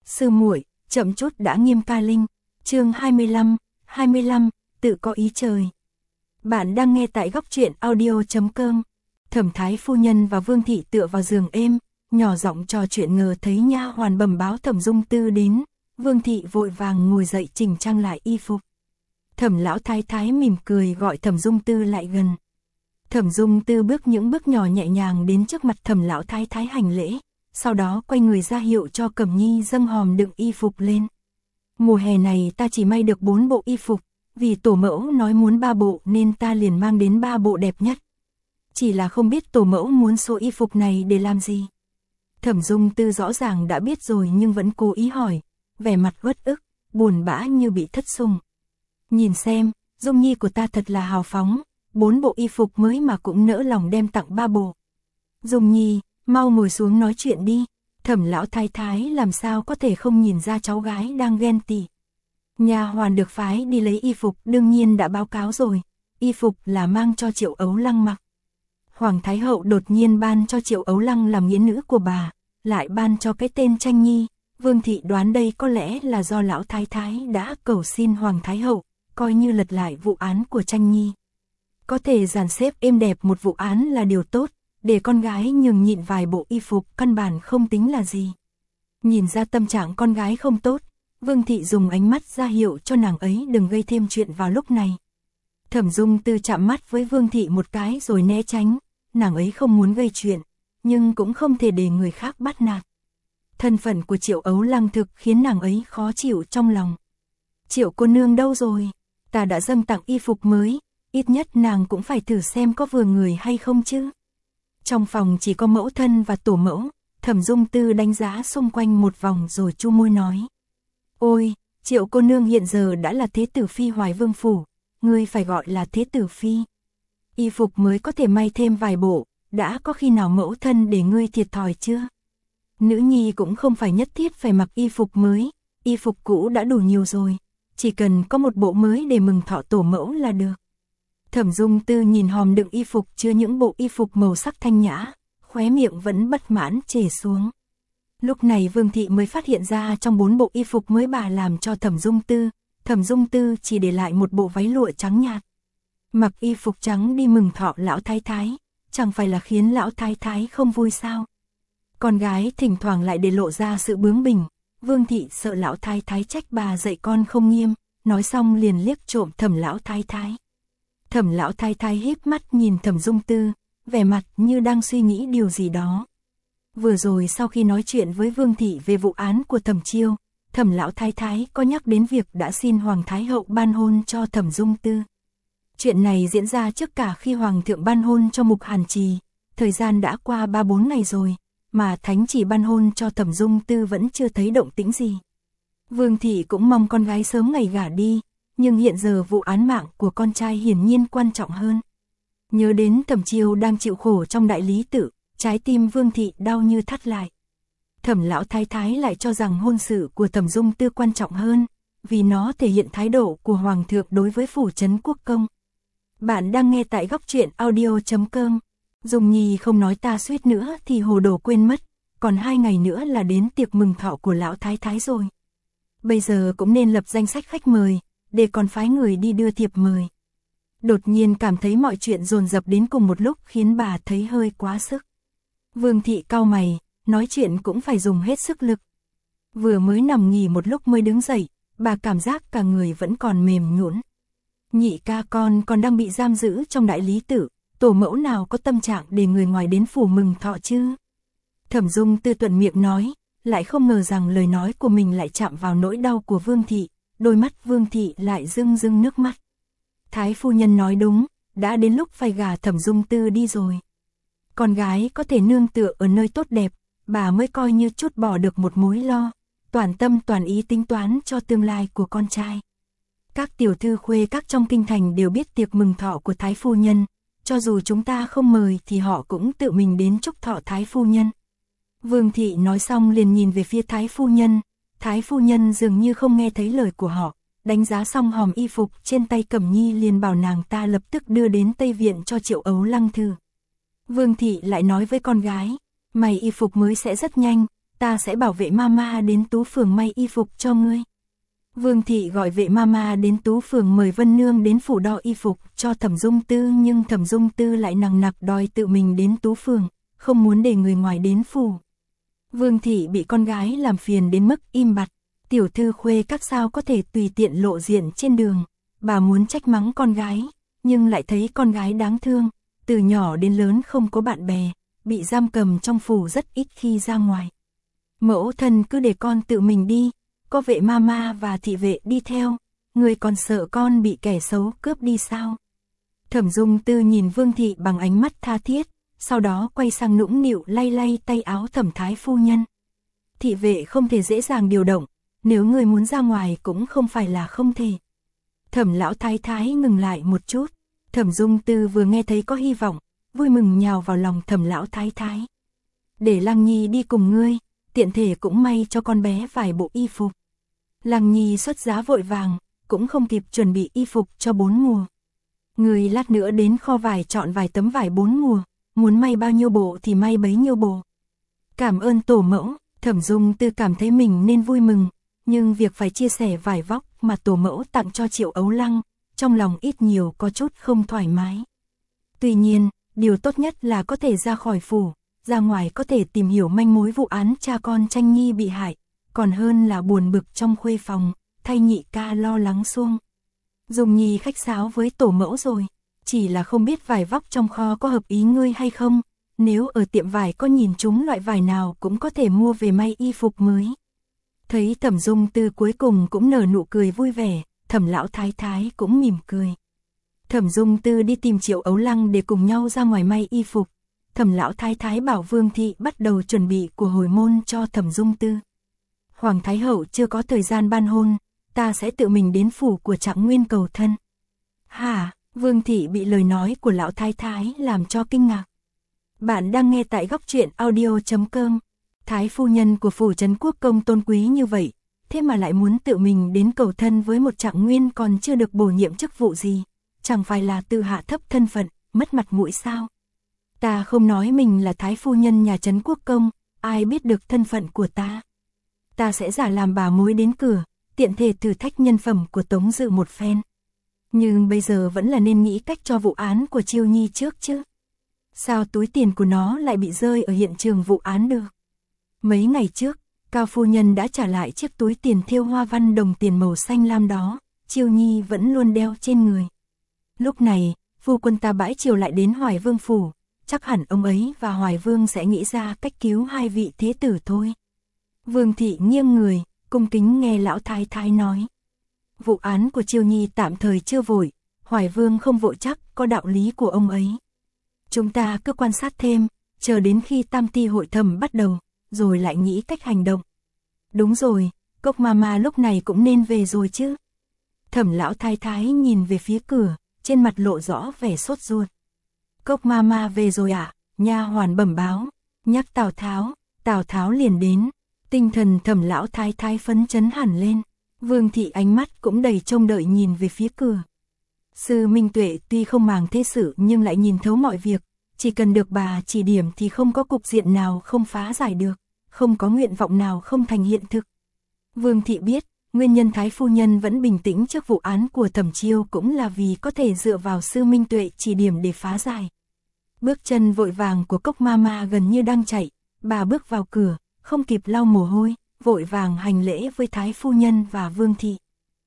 Sư muội, chậm chút đã nghiêm ca linh. Chương 25, tự có ý trời. Bạn đang nghe tại góc truyện audio.com. Thẩm thái phu nhân và Vương thị tựa vào giường êm, nhỏ giọng trò chuyện, ngờ thấy nha hoàn bẩm báo Thẩm Dung Tư đến. Vương thị vội vàng ngồi dậy chỉnh trang lại y phục. Thẩm lão thái thái mỉm cười gọi Thẩm Dung Tư lại gần. Thẩm Dung Tư bước những bước nhỏ nhẹ nhàng đến trước mặt Thẩm lão thái thái hành lễ, sau đó quay người ra hiệu cho Cẩm Nhi dâng hòm đựng y phục lên. Mùa hè này ta chỉ may được 4 bộ y phục, vì tổ mẫu nói muốn 3 bộ nên ta liền mang đến 3 bộ đẹp nhất. Chỉ là không biết tổ mẫu muốn số y phục này để làm gì. Thẩm Dung Tư rõ ràng đã biết rồi nhưng vẫn cố ý hỏi, vẻ mặt uất ức, buồn bã như bị thất sủng. Nhìn xem, Dung Nhi của ta thật là hào phóng, 4 bộ y phục mới mà cũng nỡ lòng đem tặng 3 bộ. Dung Nhi, mau ngồi xuống nói chuyện đi. Thẩm lão thái thái làm sao có thể không nhìn ra cháu gái đang ghen tị. Nha hoàn được phái đi lấy y phục đương nhiên đã báo cáo rồi, y phục là mang cho Triệu Ấu Lăng mặc. Hoàng thái hậu đột nhiên ban cho Triệu Ấu Lăng làm nghĩa nữ của bà, lại ban cho cái tên Tranh Nhi. Vương thị đoán đây có lẽ là do lão thái thái đã cầu xin Hoàng thái hậu, coi như lật lại vụ án của Tranh Nhi. Có thể dàn xếp êm đẹp một vụ án là điều tốt, để con gái nhường nhịn vài bộ y phục căn bản không tính là gì. Nhìn ra tâm trạng con gái không tốt, Vương thị dùng ánh mắt ra hiệu cho nàng ấy đừng gây thêm chuyện vào lúc này. Thẩm Dung Tư chạm mắt với Vương thị một cái rồi né tránh, nàng ấy không muốn gây chuyện, nhưng cũng không thể để người khác bắt nạt. Thân phận của Triệu Ấu Lăng thực khiến nàng ấy khó chịu trong lòng. Triệu cô nương đâu rồi? Ta đã dâng tặng y phục mới, ít nhất nàng cũng phải thử xem có vừa người hay không chứ. Trong phòng chỉ có mẫu thân và tổ mẫu, Thẩm Dung Tư đánh giá xung quanh một vòng rồi chu môi nói. Ôi, Triệu cô nương hiện giờ đã là thế tử phi Hoài Vương phủ, ngươi phải gọi là thế tử phi. Y phục mới có thể may thêm vài bộ, đã có khi nào mẫu thân để ngươi thiệt thòi chưa? Nữ nhi cũng không phải nhất thiết phải mặc y phục mới, y phục cũ đã đủ nhiều rồi, chỉ cần có một bộ mới để mừng thọ tổ mẫu là được. Thẩm Dung Tư nhìn hòm đựng y phục chứa những bộ y phục màu sắc thanh nhã, khóe miệng vẫn bất mãn chề xuống. Lúc này Vương thị mới phát hiện ra trong 4 bộ y phục mới bà làm cho Thẩm Dung Tư chỉ để lại một bộ váy lụa trắng nhạt. Mặc y phục trắng đi mừng thọ lão thái thái, chẳng phải là khiến lão thái thái không vui sao? Con gái thỉnh thoảng lại để lộ ra sự bướng bỉnh, Vương thị sợ lão thái thái trách bà dạy con không nghiêm, nói xong liền liếc trộm Thẩm lão thái thái. Thẩm lão thái thái híp mắt nhìn Thẩm Dung Tư, vẻ mặt như đang suy nghĩ điều gì đó. Vừa rồi sau khi nói chuyện với Vương thị về vụ án của Thẩm Chiêu, Thẩm lão thái thái có nhắc đến việc đã xin Hoàng thái hậu ban hôn cho Thẩm Dung Tư. Chuyện này diễn ra trước cả khi Hoàng thượng ban hôn cho Mục Hàn Trì, thời gian đã qua 3-4 ngày rồi, mà thánh chỉ ban hôn cho Thẩm Dung Tư vẫn chưa thấy động tĩnh gì. Vương thị cũng mong con gái sớm ngày gả đi, nhưng hiện giờ vụ án mạng của con trai hiển nhiên quan trọng hơn. Nhớ đến Thẩm Chiêu đang chịu khổ trong đại lý tự, trái tim Vương thị đau như thắt lại. Thẩm lão thái thái lại cho rằng hôn sự của Thẩm Dung Tư quan trọng hơn, vì nó thể hiện thái độ của Hoàng thượng đối với phủ trấn quốc công. Bạn đang nghe tại góc truyện audio.com. Dung Nhi không nói ta suýt nữa thì hồ đồ quên mất, còn 2 ngày nữa là đến tiệc mừng thọ của lão thái thái rồi. Bây giờ cũng nên lập danh sách khách mời, để còn phái người đi đưa thiệp mời. Đột nhiên cảm thấy mọi chuyện dồn dập đến cùng một lúc khiến bà thấy hơi quá sức. Vương thị cau mày, nói chuyện cũng phải dùng hết sức lực. Vừa mới nằm nghỉ một lúc mới đứng dậy, bà cảm giác cả người vẫn còn mềm nhũn. Nhị ca con còn đang bị giam giữ trong đại lý tự, tổ mẫu nào có tâm trạng để người ngoài đến phủ mừng thọ chứ? Thẩm Dung Tư thuận miệng nói, lại không ngờ rằng lời nói của mình lại chạm vào nỗi đau của Vương thị, đôi mắt Vương thị lại rưng rưng nước mắt. Thái phu nhân nói đúng, đã đến lúc phải gả Thẩm Dung Tư đi rồi. Con gái có thể nương tựa ở nơi tốt đẹp, bà mới coi như trút bỏ được một mối lo, toàn tâm toàn ý tính toán cho tương lai của con trai. Các tiểu thư khuê các trong kinh thành đều biết tiệc mừng thọ của Thái phu nhân, cho dù chúng ta không mời thì họ cũng tự mình đến chúc thọ Thái phu nhân. Vương thị nói xong liền nhìn về phía Thái phu nhân dường như không nghe thấy lời của họ, đánh giá xong hòm y phục trên tay Cẩm Nhi liền bảo nàng ta lập tức đưa đến Tây Viện cho Triệu Ấu Lăng thử. Vương thị lại nói với con gái, mày y phục mới sẽ rất nhanh, ta sẽ bảo vệ mama đến Tú Phường may y phục cho ngươi. Vương thị gọi vệ mama đến Tú Phường mời Vân Nương đến phủ đo y phục cho Thẩm Dung Tư, nhưng Thẩm Dung Tư lại nằng nặc đòi tự mình đến Tú Phường, không muốn để người ngoài đến phủ. Vương thị bị con gái làm phiền đến mức im bặt, tiểu thư khuê các sao có thể tùy tiện lộ diện trên đường. Bà muốn trách mắng con gái, nhưng lại thấy con gái đáng thương, từ nhỏ đến lớn không có bạn bè, bị giam cầm trong phủ rất ít khi ra ngoài. Mẫu thân cứ để con tự mình đi, có vệ mama và thị vệ đi theo, người còn sợ con bị kẻ xấu cướp đi sao? Thẩm Dung Tư nhìn Vương thị bằng ánh mắt tha thiết, sau đó quay sang nũng nịu lay lay tay áo Thẩm thái phu nhân. Thị vệ không thể dễ dàng điều động, nếu người muốn ra ngoài cũng không phải là không thể. Thẩm lão thái thái ngừng lại một chút, Thẩm Dung Tư vừa nghe thấy có hy vọng, vui mừng nhào vào lòng Thẩm lão thái thái. Để Lăng Nhi đi cùng ngươi, tiện thể cũng may cho con bé vài bộ y phục. Lăng Nhi xuất giá vội vàng, cũng không kịp chuẩn bị y phục cho 4 mùa. Người lát nữa đến kho vải chọn vài tấm vải 4 mùa, muốn may bao nhiêu bộ thì may bấy nhiêu bộ. Cảm ơn tổ mẫu, Thẩm Dung Tư cảm thấy mình nên vui mừng, nhưng việc phải chia sẻ vải vóc mà tổ mẫu tặng cho Triệu Ấu Lăng, trong lòng ít nhiều có chút không thoải mái. Tuy nhiên, điều tốt nhất là có thể ra khỏi phủ, ra ngoài có thể tìm hiểu manh mối vụ án cha con Tranh Nhi bị hại, còn hơn là buồn bực trong khuê phòng, thay nhị ca lo lắng suông. Dung Nhi khách sáo với tổ mẫu rồi, chỉ là không biết vải vóc trong kho có hợp ý ngươi hay không, nếu ở tiệm vải có nhìn chúng loại vải nào cũng có thể mua về may y phục mới. Thấy Thẩm Dung Tư cuối cùng cũng nở nụ cười vui vẻ, Thẩm lão thái thái cũng mỉm cười. Thẩm Dung Tư đi tìm Triệu Ấu Lăng để cùng nhau ra ngoài may y phục. Thẩm lão thái thái bảo Vương thị bắt đầu chuẩn bị của hồi môn cho Thẩm Dung Tư. Hoàng thái hậu chưa có thời gian ban hôn, ta sẽ tự mình đến phủ của Trạng Nguyên cầu thân. Hả? Vương thị bị lời nói của lão thái thái làm cho kinh ngạc. Bạn đang nghe tại góc truyện audio.com. Thái phu nhân của phủ trấn quốc công tôn quý như vậy, thế mà lại muốn tự mình đến cầu thân với một Trạng Nguyên còn chưa được bổ nhiệm chức vụ gì, chẳng phải là tự hạ thấp thân phận, mất mặt mũi sao? Ta không nói mình là thái phu nhân nhà trấn quốc công, ai biết được thân phận của ta. Ta sẽ giả làm bà mối đến cửa, tiện thể thử thách nhân phẩm của Tống Dự một phen. Nhưng bây giờ vẫn là nên nghĩ cách cho vụ án của Chiêu Nhi trước chứ. Sao túi tiền của nó lại bị rơi ở hiện trường vụ án được? Mấy ngày trước, Cao phu nhân đã trả lại chiếc túi tiền thêu hoa văn đồng tiền màu xanh lam đó, Chiêu Nhi vẫn luôn đeo trên người. Lúc này, phu quân ta bãi chiều lại đến Hoài Vương phủ, chắc hẳn ông ấy và Hoài Vương sẽ nghĩ ra cách cứu hai vị thế tử thôi. Vương thị nghiêng người, cung kính nghe lão thái thái nói. Vụ án của Chiêu Nhi tạm thời chưa vội, Hoài Vương không vội chắc có đạo lý của ông ấy. Chúng ta cứ quan sát thêm, chờ đến khi tam ti hội thẩm bắt đầu, rồi lại nghĩ cách hành động. Đúng rồi, Cốc Mama lúc này cũng nên về rồi chứ. Thẩm lão thái thái nhìn về phía cửa, trên mặt lộ rõ vẻ sốt ruột. Cốc Mama về rồi ạ, nha hoàn bẩm báo, nhắc Tào Tháo liền đến. Tinh thần Thẩm lão thái thái phấn chấn hẳn lên, Vương thị ánh mắt cũng đầy trông đợi nhìn về phía cửa. Sư Minh Tuệ tuy không màng thế sự nhưng lại nhìn thấu mọi việc, chỉ cần được bà chỉ điểm thì không có cục diện nào không phá giải được, không có nguyện vọng nào không thành hiện thực. Vương thị biết, nguyên nhân thái phu nhân vẫn bình tĩnh trước vụ án của Thẩm Chiêu cũng là vì có thể dựa vào Sư Minh Tuệ chỉ điểm để phá giải. Bước chân vội vàng của Cốc Mama gần như đang chạy, bà bước vào cửa, không kịp lau mồ hôi, vội vàng hành lễ với thái phu nhân và Vương thị.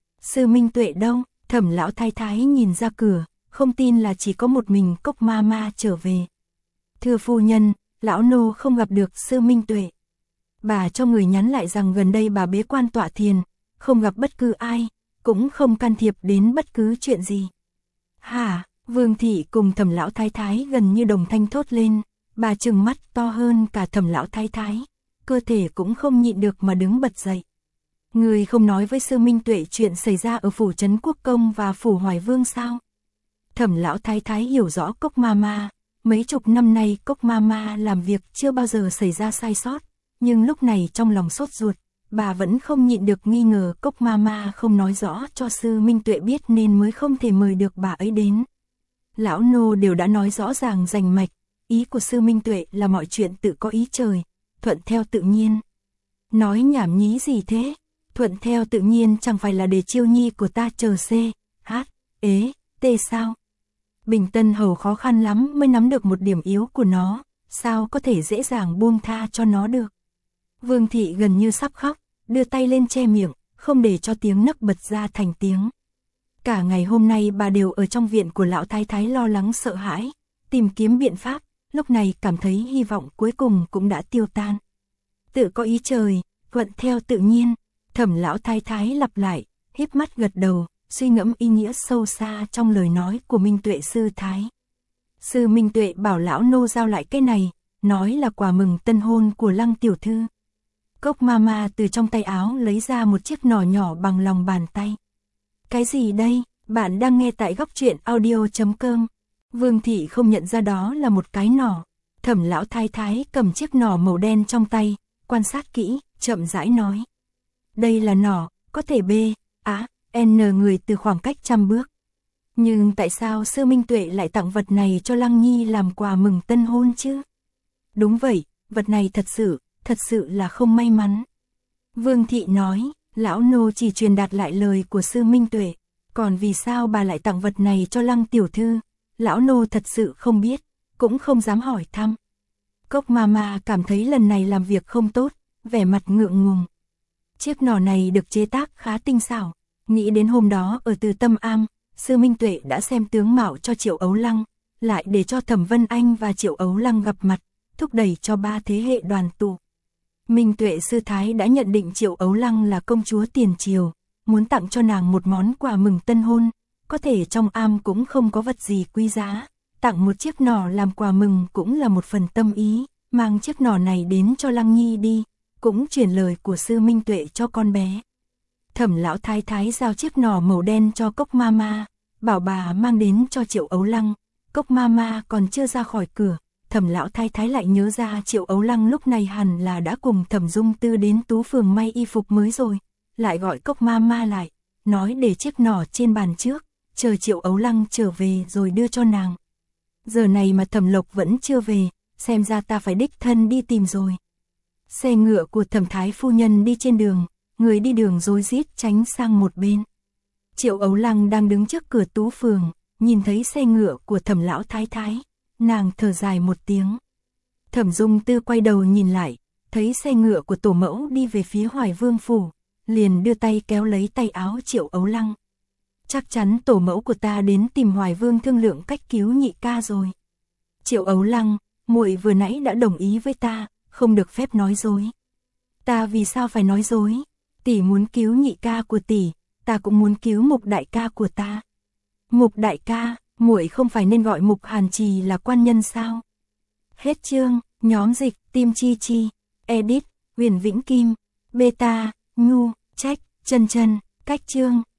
Sư Minh Tuệ đâu? Thẩm lão thái thái nhìn ra cửa, không tin là chỉ có một mình Cốc Mama trở về. Thưa phu nhân, lão nô không gặp được Sư Minh Tuệ. Bà cho người nhắn lại rằng gần đây bà bế quan tọa thiền, không gặp bất cứ ai, cũng không can thiệp đến bất cứ chuyện gì. Hả? Vương thị cùng Thẩm lão thái thái gần như đồng thanh thốt lên, bà trừng mắt to hơn cả Thẩm lão thái thái, cơ thể cũng không nhịn được mà đứng bật dậy. Người không nói với Sư Minh Tuệ chuyện xảy ra ở phủ trấn quốc công và phủ Hoài Vương sao? Thẩm lão thái thái hiểu rõ Cốc Mama, mấy chục năm nay Cốc Mama làm việc chưa bao giờ xảy ra sai sót, nhưng lúc này trong lòng sốt ruột, bà vẫn không nhịn được nghi ngờ Cốc Mama không nói rõ cho Sư Minh Tuệ biết nên mới không thể mời được bà ấy đến. Lão nô đều đã nói rõ ràng rành mạch, ý của Sư Minh Tuệ là mọi chuyện tự có ý trời, thuận theo tự nhiên, Nói nhảm nhí gì thế? Thuận theo tự nhiên chẳng phải là để chiêu nhi của ta chờ C, H, ế, T sao? Bình Tân Hầu khó khăn lắm mới nắm được một điểm yếu của nó, sao có thể dễ dàng buông tha cho nó được. Vương thị gần như sắp khóc, đưa tay lên che miệng, không để cho tiếng nấc bật ra thành tiếng. Cả ngày hôm nay bà đều ở trong viện của lão thái thái lo lắng sợ hãi, tìm kiếm biện pháp, lúc này cảm thấy hy vọng cuối cùng cũng đã tiêu tan. Tự có ý trời, thuận theo tự nhiên, Thẩm lão thái thái lặp lại, híp mắt gật đầu, suy ngẫm ý nghĩa sâu xa trong lời nói của Minh Tuệ sư thái. Sư Minh Tuệ bảo lão nô giao lại cái này, nói là quà mừng tân hôn của Lăng tiểu thư. Cốc Mama từ trong tay áo lấy ra một chiếc nỏ nhỏ bằng lòng bàn tay. Cái gì đây? Bạn đang nghe tại góc truyện audio.com. Vương thị không nhận ra đó là một cái nỏ. Thẩm lão thái thái cầm chiếc nỏ màu đen trong tay, quan sát kỹ, chậm rãi nói. Đây là nỏ, có thể B, A, N người từ khoảng cách 100 bước. Nhưng tại sao sư Minh Tuệ lại tặng vật này cho Lăng Nhi làm quà mừng tân hôn chứ? Đúng vậy, vật này thật sự là không may mắn. Vương thị nói, lão nô chỉ truyền đạt lại lời của sư Minh Tuệ, còn vì sao bà lại tặng vật này cho Lăng tiểu thư, lão nô thật sự không biết, cũng không dám hỏi thăm. Cốc Mama cảm thấy lần này làm việc không tốt, vẻ mặt ngượng ngùng. Chiếc nỏ này được chế tác khá tinh xảo, nghĩ đến hôm đó ở Từ Tâm Am, sư Minh Tuệ đã xem tướng mạo cho Triệu Ấu Lăng, lại để cho Thẩm Vân Anh và Triệu Ấu Lăng gặp mặt, thúc đẩy cho 3 thế hệ đoàn tụ. Minh Tuệ sư thái đã nhận định Triệu Ấu Lăng là công chúa tiền triều, muốn tặng cho nàng một món quà mừng tân hôn, có thể trong am cũng không có vật gì quý giá, tặng một chiếc nỏ làm quà mừng cũng là một phần tâm ý, mang chiếc nỏ này đến cho Lăng Nhi đi, cũng truyền lời của sư Minh Tuệ cho con bé. Thẩm lão thái thái giao chiếc nỏ màu đen cho Cốc Mama, bảo bà mang đến cho Triệu Ấu Lăng. Cốc Mama còn chưa ra khỏi cửa, Thẩm lão thái thái lại nhớ ra Triệu Ấu Lăng lúc này hẳn là đã cùng Thẩm Dung Tư đến Tú phường may y phục mới rồi, lại gọi Cốc Mama lại, nói để chiếc nỏ trên bàn trước, chờ Triệu Ấu Lăng trở về rồi đưa cho nàng. Giờ này mà Thẩm Lộc vẫn chưa về, xem ra ta phải đích thân đi tìm rồi. Xe ngựa của Thẩm thái phu nhân đi trên đường, người đi đường rối rít tránh sang một bên. Triệu Ấu Lăng đang đứng trước cửa Tú phường, nhìn thấy xe ngựa của Thẩm lão thái thái, nàng thở dài một tiếng. Thẩm Dung Tư quay đầu nhìn lại, thấy xe ngựa của tổ mẫu đi về phía Hoài Vương phủ, liền đưa tay kéo lấy tay áo Triệu Ấu Lăng. Chắc chắn tổ mẫu của ta đến tìm Hoài Vương thương lượng cách cứu nhị ca rồi. Triệu Ấu Lăng, muội vừa nãy đã đồng ý với ta, không được phép nói dối. Ta vì sao phải nói dối? Tỷ muốn cứu nhị ca của tỷ, ta cũng muốn cứu Mục đại ca của ta. Mục đại ca, muội không phải nên gọi Mục Hàn Trì là quan nhân sao? Hết chương, nhóm dịch, Tim Chi Chi, edit, Huyền Vĩnh Kim, beta, nhu, trách, chân, cách chương.